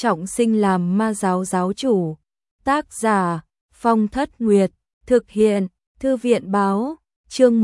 trọng sinh làm ma giáo giáo chủ. Tác giả Phong Thất Nguyệt, thực hiện Thư viện Báo. Chương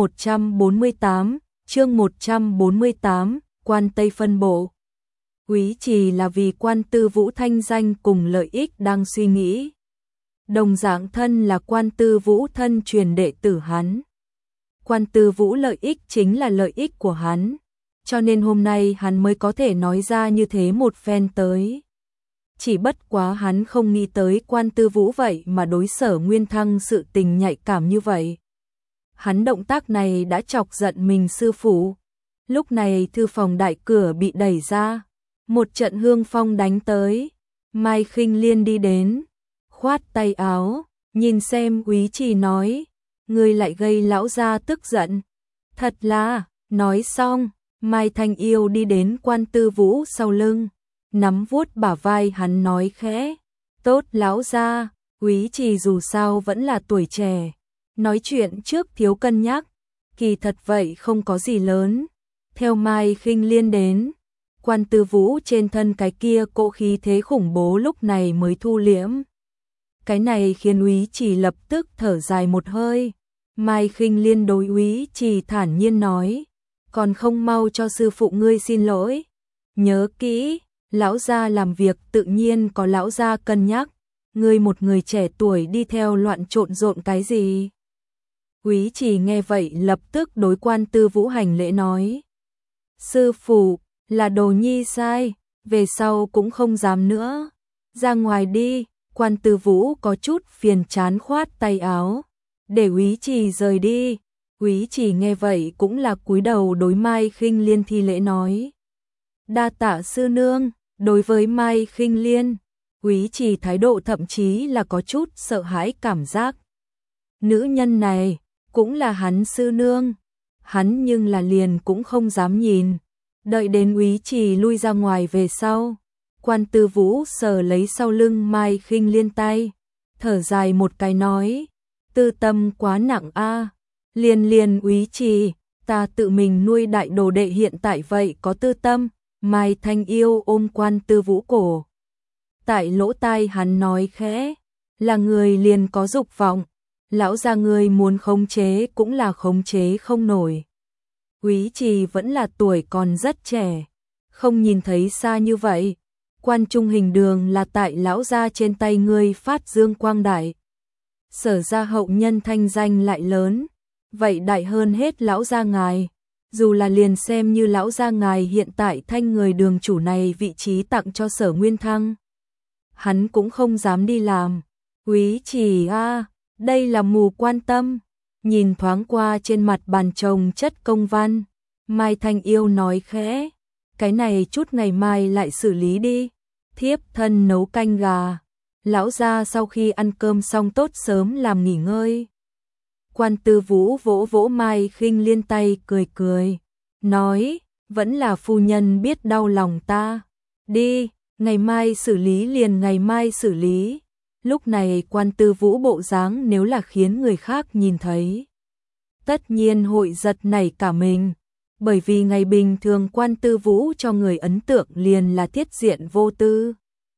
148, Quan Tây phân bộ. Úy Trì là vì Quan Tư Vũ thanh danh cùng lợi ích đang suy nghĩ. Đồng dạng thân là Quan Tư Vũ thân truyền đệ tử hắn. Quan Tư Vũ lợi ích chính là lợi ích của hắn, cho nên hôm nay hắn mới có thể nói ra như thế một phen tới. Chỉ bất quá hắn không nghĩ tới Quan Tư Vũ vậy mà đối Sở Nguyên Thăng sự tình nhạy cảm như vậy. Hắn động tác này đã chọc giận mình sư phụ. Lúc này thư phòng đại cửa bị đẩy ra, một trận hương phong đánh tới. Mai Khinh Liên đi đến, khoát tay áo, nhìn xem Úy Trì nói, ngươi lại gây lão gia tức giận. Thật là, nói xong, Mai Thanh Yêu đi đến Quan Tư Vũ sau lưng, nắm vuốt bả vai hắn nói khẽ, tốt lão gia. Úy Trì dù sao vẫn là tuổi trẻ, nói chuyện trước thiếu cân nhắc, kỳ thật vậy không có gì lớn. Theo Mai Khinh Liên đến, Quan Tư Vũ trên thân cái kia cỗ khí thế khủng bố lúc này mới thu liễm. Cái này khiến Úy Trì lập tức thở dài một hơi. Mai Khinh Liên đối Úy Trì thản nhiên nói, còn không mau cho sư phụ ngươi xin lỗi. Nhớ kỹ, lão gia làm việc tự nhiên có lão gia cân nhắc, ngươi một người trẻ tuổi đi theo loạn trộn rộn cái gì. Úy Trì nghe vậy lập tức đối Quan Tư Vũ hành lễ nói, sư phụ, là đồ nhi sai, về sau cũng không dám nữa, ra ngoài đi. Quan Tư Vũ có chút phiền chán khoát tay áo, để Úy Trì rời đi. Úy Trì nghe vậy cũng là cúi đầu đối Mai Khinh Liên thi lễ nói, đa tạ sư nương. Đối với Mai Khinh Liên, Úy Trì thái độ thậm chí là có chút sợ hãi cảm giác. Nữ nhân này cũng là hắn sư nương, hắn nhưng là liền cũng không dám nhìn. Đợi đến Úy Trì lui ra ngoài về sau, Quan Tư Vũ sờ lấy sau lưng Mai Khinh Liên tay, thở dài một cái nói, tư tâm quá nặng a. Liên Úy Trì, ta tự mình nuôi đại đồ đệ hiện tại vậy có tư tâm. Mai Thanh Yêu ôm Quan Tư Vũ cổ, tại lỗ tai hắn nói khẽ, là người liền có dục vọng, lão gia người muốn khống chế cũng là khống chế không nổi. Úy Trì vẫn là tuổi còn rất trẻ, không nhìn thấy xa như vậy. Quan Trung Hình Đường là tại lão gia trên tay ngươi phát dương quang đại. Sở gia hậu nhân thanh danh lại lớn, vậy đại hơn hết lão gia ngài. Dù là liền xem như lão gia ngài hiện tại thanh người đường chủ này vị trí tặng cho Sở Nguyên Thăng, hắn cũng không dám đi làm. Úy Trì a, đây là mù quan tâm. Nhìn thoáng qua trên mặt bàn chồng chất công văn, Mai Thanh Yêu nói khẽ, cái này chút ngày mai lại xử lý đi. Thiếp thân nấu canh gà, lão gia sau khi ăn cơm xong tốt sớm làm nghỉ ngơi. Quan Tư Vũ vỗ vỗ Mai Khinh Liên tay cười cười, nói, vẫn là phu nhân biết đau lòng ta. Đi, ngày mai xử lý liền ngày mai xử lý. Lúc này Quan Tư Vũ bộ dáng nếu là khiến người khác nhìn thấy, tất nhiên hội giật nảy cả mình. Bởi vì ngày bình thường Quan Tư Vũ cho người ấn tượng liền là thiết diện vô tư,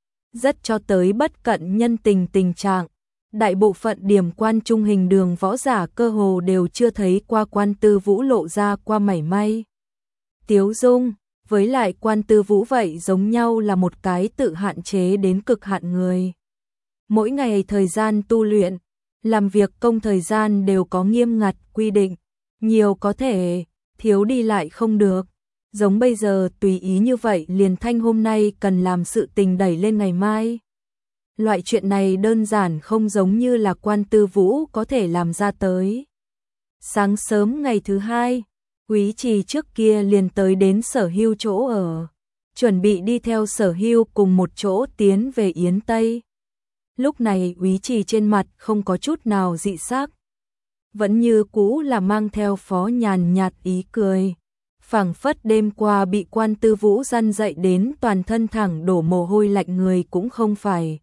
rất cho tới bất cận nhân tình tình trạng. Đại bộ phận điểm Quan Trung Hình Đường võ giả cơ hồ đều chưa thấy qua Quan Tư Vũ lộ ra qua mảy may tiếu dung, với lại Quan Tư Vũ vậy giống nhau là một cái tự hạn chế đến cực hạn người. Mỗi ngày thời gian tu luyện, làm việc công thời gian đều có nghiêm ngặt quy định, nhiều có thể, thiếu đi lại không được. Giống bây giờ tùy ý như vậy liền thanh hôm nay cần làm sự tình đẩy lên ngày mai. Loại chuyện này đơn giản không giống như là Quan Tư Vũ có thể làm ra tới. Sáng sớm ngày thứ hai, Úy Trì trước kia liền tới đến Sở Hưu chỗ ở, chuẩn bị đi theo Sở Hưu cùng một chỗ tiến về Yến Tây. Lúc này Úy Trì trên mặt không có chút nào dị sắc, vẫn như cũ là mang theo phó nhàn nhạt ý cười, phảng phất đêm qua bị Quan Tư Vũ răn dậy đến toàn thân thẳng đổ mồ hôi lạnh người cũng không phải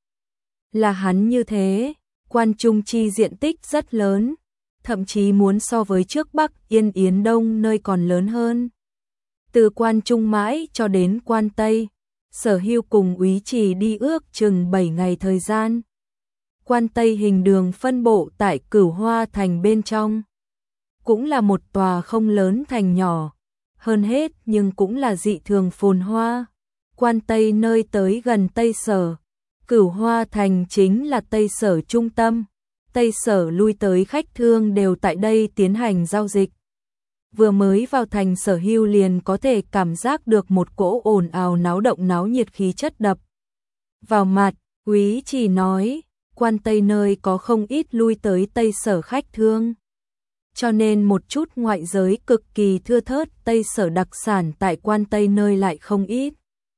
là hắn như thế. Quan Trung chi diện tích rất lớn, thậm chí muốn so với trước Bắc Yên Yến Đông nơi còn lớn hơn. Từ Quan Trung mãi cho đến Quan Tây, Sở Hưu cùng Úy Trì đi ước chừng 7 ngày thời gian. Quan Tây Hình Đường phân bộ tại Cửu Hoa thành bên trong. Cũng là một tòa không lớn thành nhỏ, hơn hết nhưng cũng là dị thường phồn hoa. Quan Tây nơi tới gần Tây Sở, Cửu Hoa thành chính là Tây Sở trung tâm. Tây Sở lui tới khách thương đều tại đây tiến hành giao dịch. Vừa mới vào thành, Sở Hưu liền có thể cảm giác được một cỗ ồn ào náo động náo nhiệt khí chất đập vào mặt. Úy Trì nói, Quan Tây nơi có không ít lui tới Tây Sở khách thương, cho nên một chút ngoại giới cực kỳ thưa thớt. Tây Sở đặc sản tại Quan Tây nơi lại không ít.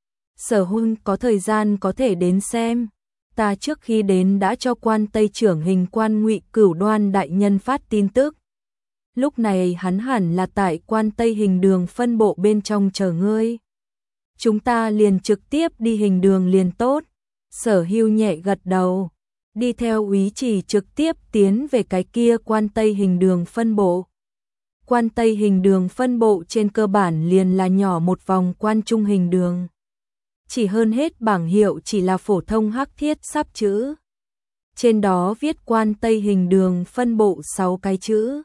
Sở huynh có thời gian có thể đến xem. Ta trước khi đến đã cho Quan Tây trưởng hình quan Ngụy Cửu Đoan đại nhân phát tin tức. Lúc này hắn hẳn là tại Quan Tây Hình Đường phân bộ bên trong chờ ngươi. Chúng ta liền trực tiếp đi Hình Đường liền tốt. Sở Hưu nhẹ gật đầu, đi theo Úy Trì trực tiếp tiến về cái kia Quan Tây Hình Đường phân bộ. Quan Tây Hình Đường phân bộ trên cơ bản liền là nhỏ một vòng Quan Trung Hình Đường. Chỉ hơn hết bảng hiệu chỉ là phổ thông hắc thiết sắp chữ. Trên đó viết Quan Tây Hình Đường phân bộ 6 cái chữ.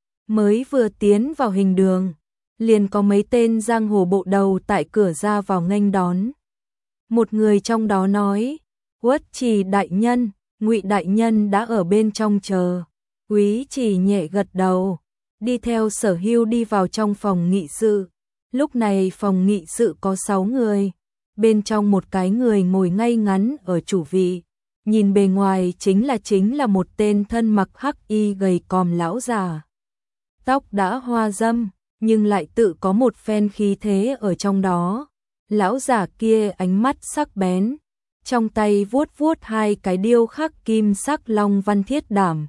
Mới vừa tiến vào Hình Đường, liền có mấy tên giang hồ bộ đầu tại cửa ra vào nghênh đón. Một người trong đó nói, Uất Trì đại nhân, Ngụy đại nhân đã ở bên trong chờ. Úy Trì nhẹ gật đầu, đi theo Sở Hưu đi vào trong phòng nghị sự. Lúc này phòng nghị sự có 6 người, bên trong một cái người ngồi ngay ngắn ở chủ vị, nhìn bề ngoài chính là một tên thân mặc hắc y gầy còm lão già. Tóc đã hoa râm, nhưng lại tự có một phen khí thế ở trong đó. Lão già kia ánh mắt sắc bén, trong tay vuốt vuốt hai cái điêu khắc kim sắc long văn thiết đảm.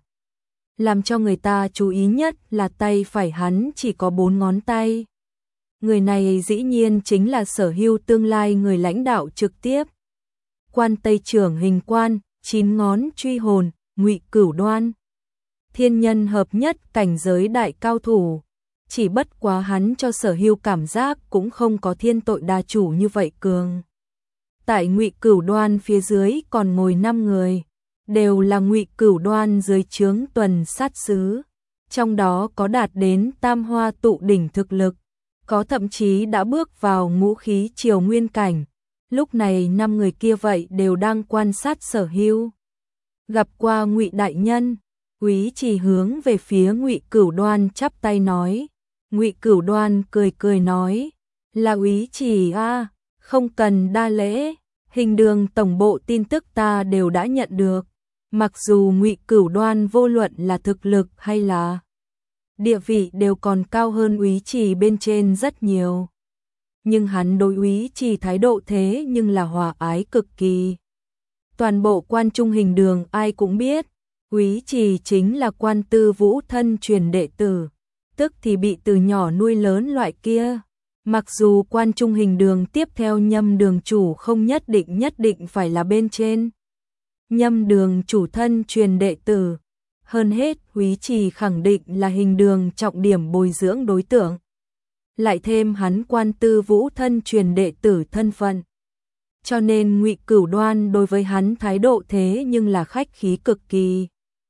Làm cho người ta chú ý nhất là tay phải hắn chỉ có 4 ngón tay. Người này dĩ nhiên chính là Sở Hưu tương lai người lãnh đạo trực tiếp. Quan Tây trưởng hình quan, 9 ngón truy hồn, Ngụy Cửu Đoan. Thiên nhân hợp nhất cảnh giới đại cao thủ. Chỉ bất quá hắn cho Sở Hưu cảm giác cũng không có thiên tội đa chủ như vậy cường. Tại Ngụy Cửu Đoan phía dưới còn ngồi 5 người, đều là Ngụy Cửu Đoan dưới trướng tuần sát sứ. Trong đó có đạt đến tam hoa tụ đỉnh thực lực, có thậm chí đã bước vào ngũ khí triều nguyên cảnh. Lúc này 5 người kia vậy đều đang quan sát Sở Hưu. Gặp qua Ngụy đại nhân, Úy Trì hướng về phía Ngụy Cửu Đoan chắp tay nói. Ngụy Cửu Đoan cười cười nói, là Úy Trì a, không cần đa lễ, Hình Đường tổng bộ tin tức ta đều đã nhận được. Mặc dù Ngụy Cửu Đoan vô luận là thực lực hay là địa vị đều còn cao hơn Úy Trì bên trên rất nhiều, nhưng hắn đối Úy Trì thái độ thế nhưng là hòa ái cực kỳ. Toàn bộ Quan Trung Hình Đường ai cũng biết, Úy Trì chính là Quan Tư Vũ thân truyền đệ tử, tức thì bị từ nhỏ nuôi lớn loại kia. Mặc dù Quan Trung Hình Đường tiếp theo Nhâm đường chủ không nhất định phải là bên trên Nhâm đường chủ thân truyền đệ tử. Hơn hết, Úy Trì khẳng định là Hình Đường trọng điểm bồi dưỡng đối tượng. Lại thêm hắn Quan Tư Vũ thân truyền đệ tử thân phận, cho nên Ngụy Cửu Đoan đối với hắn thái độ thế nhưng là khách khí cực kỳ.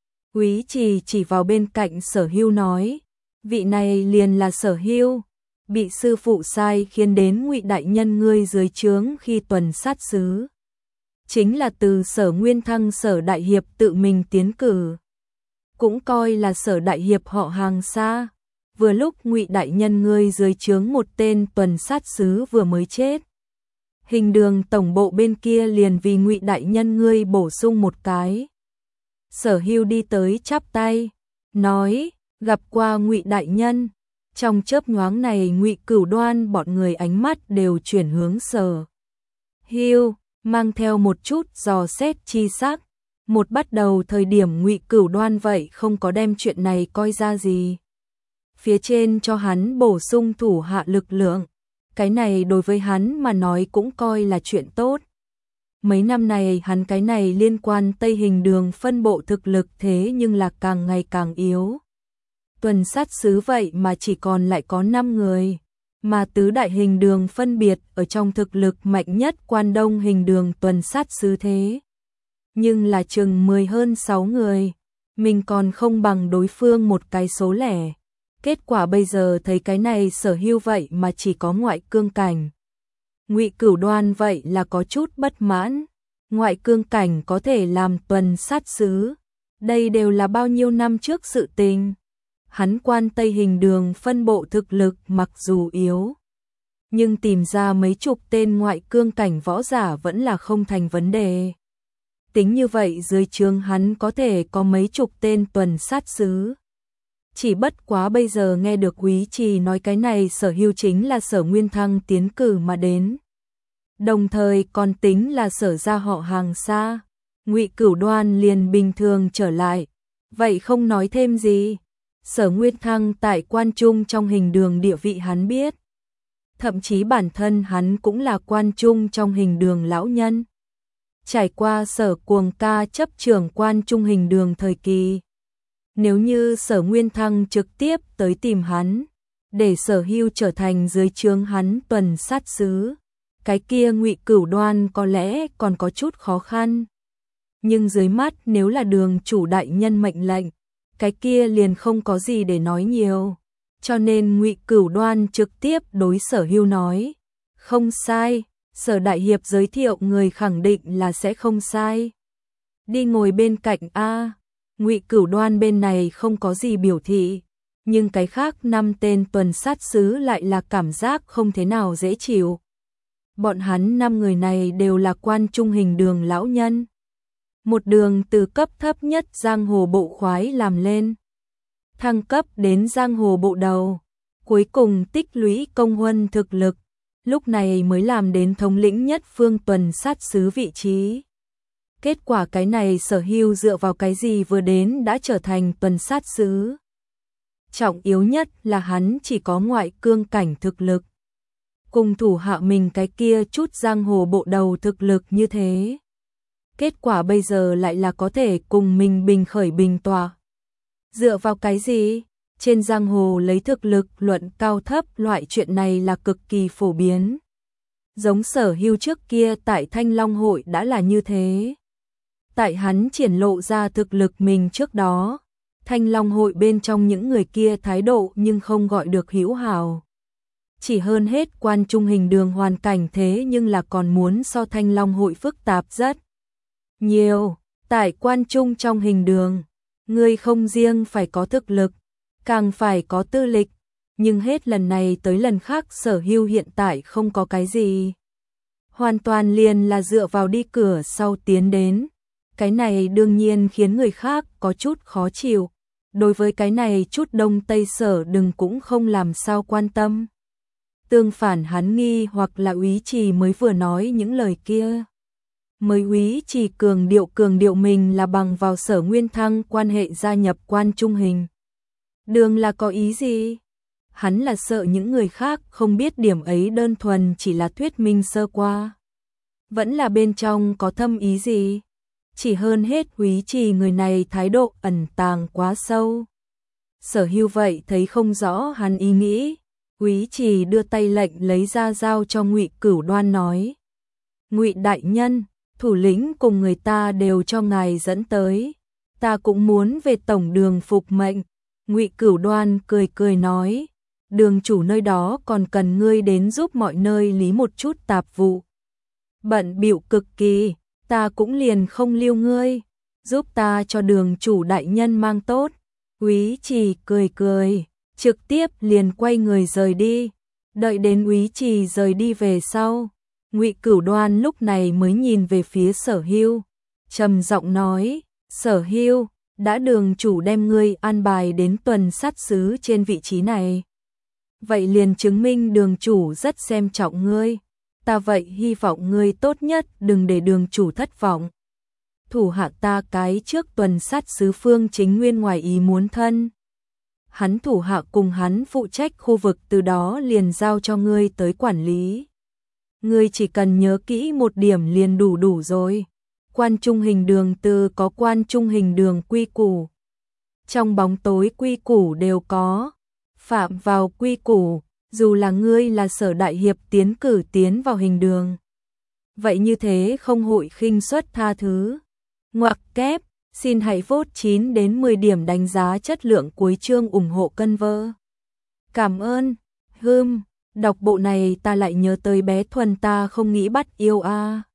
Úy Trì chỉ vào bên cạnh Sở Hưu nói, vị này liền là Sở Hưu, bị sư phụ sai khiến đến Ngụy đại nhân ngươi dưới trướng khi tuần sát sứ. Chính là từ Sở Nguyên Thăng Sở đại hiệp tự mình tiến cử, cũng coi là Sở đại hiệp họ hàng xa. Vừa lúc Ngụy đại nhân ngươi dưới trướng một tên tuần sát sứ vừa mới chết, Hình Đường tổng bộ bên kia liền vì Ngụy đại nhân ngươi bổ sung một cái. Sở Hưu đi tới chắp tay, nói, gặp qua Ngụy đại nhân. Trong chớp nhoáng này Ngụy Cửu Đoan bọn người ánh mắt đều chuyển hướng Sở Hưu, mang theo một chút dò xét chi sắc. Một bắt đầu thời điểm Ngụy Cửu Đoan vậy không có đem chuyện này coi ra gì. Phía trên cho hắn bổ sung thủ hạ lực lượng, cái này đối với hắn mà nói cũng coi là chuyện tốt. Mấy năm này hắn cái này liên quan Tây Hình Đường phân bộ thực lực thế nhưng là càng ngày càng yếu. Tuần sát sứ vậy mà chỉ còn lại có 5 người. Mà tứ đại hình đường phân biệt ở trong thực lực mạnh nhất Quan Đông hình đường tuần sát sứ thế. Nhưng là chừng 10 hơn 6 người, mình còn không bằng đối phương một cái số lẻ. Kết quả bây giờ thấy cái này Sở Hưu vậy mà chỉ có ngoại cương cảnh. Ngụy Cửu Đoan vậy là có chút bất mãn, ngoại cương cảnh có thể làm tuần sát sứ, đây đều là bao nhiêu năm trước sự tình. Hắn Quan Tây hình đường phân bộ thực lực mặc dù yếu, nhưng tìm ra mấy chục tên ngoại cương cảnh võ giả vẫn là không thành vấn đề. Tính như vậy dưới trướng hắn có thể có mấy chục tên tuần sát sứ. Chỉ bất quá bây giờ nghe được Úy Trì nói cái này Sở Hưu chính là Sở Nguyên Thăng tiến cử mà đến. Đồng thời còn tính là Sở gia họ hàng xa. Ngụy Cửu Đoan liền bình thường trở lại. Vậy không nói thêm gì. Sở Nguyên Thăng tại Quan Trung trong hình đường địa vị hắn biết. Thậm chí bản thân hắn cũng là Quan Trung trong hình đường lão nhân. Trải qua Sở Cuồng Ca chấp trưởng Quan Trung hình đường thời kỳ. Nếu như Sở Nguyên Thăng trực tiếp tới tìm hắn, để Sở Hưu trở thành dưới trướng hắn tuần sát sứ, cái kia Ngụy Cửu Đoan có lẽ còn có chút khó khăn. Nhưng dưới mắt nếu là Đường chủ đại nhân mệnh lệnh, cái kia liền không có gì để nói nhiều. Cho nên Ngụy Cửu Đoan trực tiếp đối Sở Hưu nói, không sai, Sở đại hiệp giới thiệu người khẳng định là sẽ không sai. Đi ngồi bên cạnh a. Ngụy Cửu Đoan bên này không có gì biểu thị, nhưng cái khác 5 tên tuần sát sứ lại là cảm giác không thế nào dễ chịu. Bọn hắn 5 người này đều là Quan Trung hình đường lão nhân. Một đường từ cấp thấp nhất giang hồ bộ khoái làm lên, thăng cấp đến giang hồ bộ đầu, cuối cùng tích lũy công huân thực lực, lúc này mới làm đến thống lĩnh nhất phương tuần sát sứ vị trí. Kết quả cái này Sở Hưu dựa vào cái gì vừa đến đã trở thành tuần sát sứ. Trọng yếu nhất là hắn chỉ có ngoại cương cảnh thực lực. Cùng thủ hạ mình cái kia chút giang hồ bộ đầu thực lực như thế. Kết quả bây giờ lại là có thể cùng mình bình khởi bình tọa. Dựa vào cái gì? Trên giang hồ lấy thực lực luận cao thấp loại chuyện này là cực kỳ phổ biến. Giống Sở Hưu trước kia tại Thanh Long hội đã là như thế. Tại hắn triển lộ ra thực lực mình trước đó, Thanh Long hội bên trong những người kia thái độ nhưng không gọi được hữu hảo. Chỉ hơn hết Quan Trung hình đường hoàn cảnh thế nhưng là còn muốn so Thanh Long hội phức tạp rất nhiều. Tại Quan Trung trong hình đường, ngươi không riêng phải có thực lực, càng phải có tư lịch, nhưng hết lần này tới lần khác Sở Hưu hiện tại không có cái gì. Hoàn toàn liền là dựa vào đi cửa sau tiến đến. Cái này đương nhiên khiến người khác có chút khó chịu. Đối với cái này chút Đông Tây Sở đừng cũng không làm sao quan tâm. Tương phản hắn nghi hoặc là Úy Trì mới vừa nói những lời kia. Mới Úy Trì cường điệu mình là bằng vào Sở Nguyên Thăng quan hệ gia nhập Quan Trung hình đường là có ý gì? Hắn là sợ những người khác không biết điểm ấy đơn thuần chỉ là thuyết minh sơ qua. Vẫn là bên trong có thâm ý gì? Chỉ hơn hết Úy Trì người này thái độ ẩn tàng quá sâu. Sở Hưu vậy thấy không rõ hắn ý nghĩ. Úy Trì đưa tay lệnh lấy ra giao cho Ngụy Cửu Đoan nói. Ngụy đại nhân, thủ lĩnh cùng người ta đều cho ngài dẫn tới. Ta cũng muốn về tổng đường phục mệnh. Ngụy Cửu Đoan cười nói. Đường chủ nơi đó còn cần ngươi đến giúp mọi nơi lý một chút tạp vụ. Bận bịu cực kỳ. Ta cũng liền không lưu ngươi, giúp ta cho đường chủ đại nhân mang tốt. Úy Trì cười, trực tiếp liền quay người rời đi. Đợi đến Úy Trì rời đi về sau, Ngụy Cửu Đoan lúc này mới nhìn về phía Sở Hưu, trầm giọng nói, Sở Hưu, đã đường chủ đem ngươi an bài đến tuần sát sứ trên vị trí này. Vậy liền chứng minh đường chủ rất xem trọng ngươi. Ta vậy hy vọng ngươi tốt nhất đừng để đường chủ thất vọng. Thủ hạ ta cái trước tuần sát sứ Phương Chính Nguyên ngoài ý muốn thân. Hắn thủ hạ cùng hắn phụ trách khu vực từ đó liền giao cho ngươi tới quản lý. Ngươi chỉ cần nhớ kỹ một điểm liền đủ rồi. Quan Trung hình đường từ có Quan Trung hình đường quy củ. Trong bóng tối quy củ đều có. Phạm vào quy củ, dù là ngươi là Sở đại hiệp tiến cử tiến vào hình đường. Vậy như thế không hội khinh suất tha thứ. Ngoặc kép, xin hãy vote 9 đến 10 điểm đánh giá chất lượng cuối chương ủng hộ cân vơ. Cảm ơn. Đọc bộ này ta lại nhớ tới bé Thuần ta không nghĩ bắt yêu a.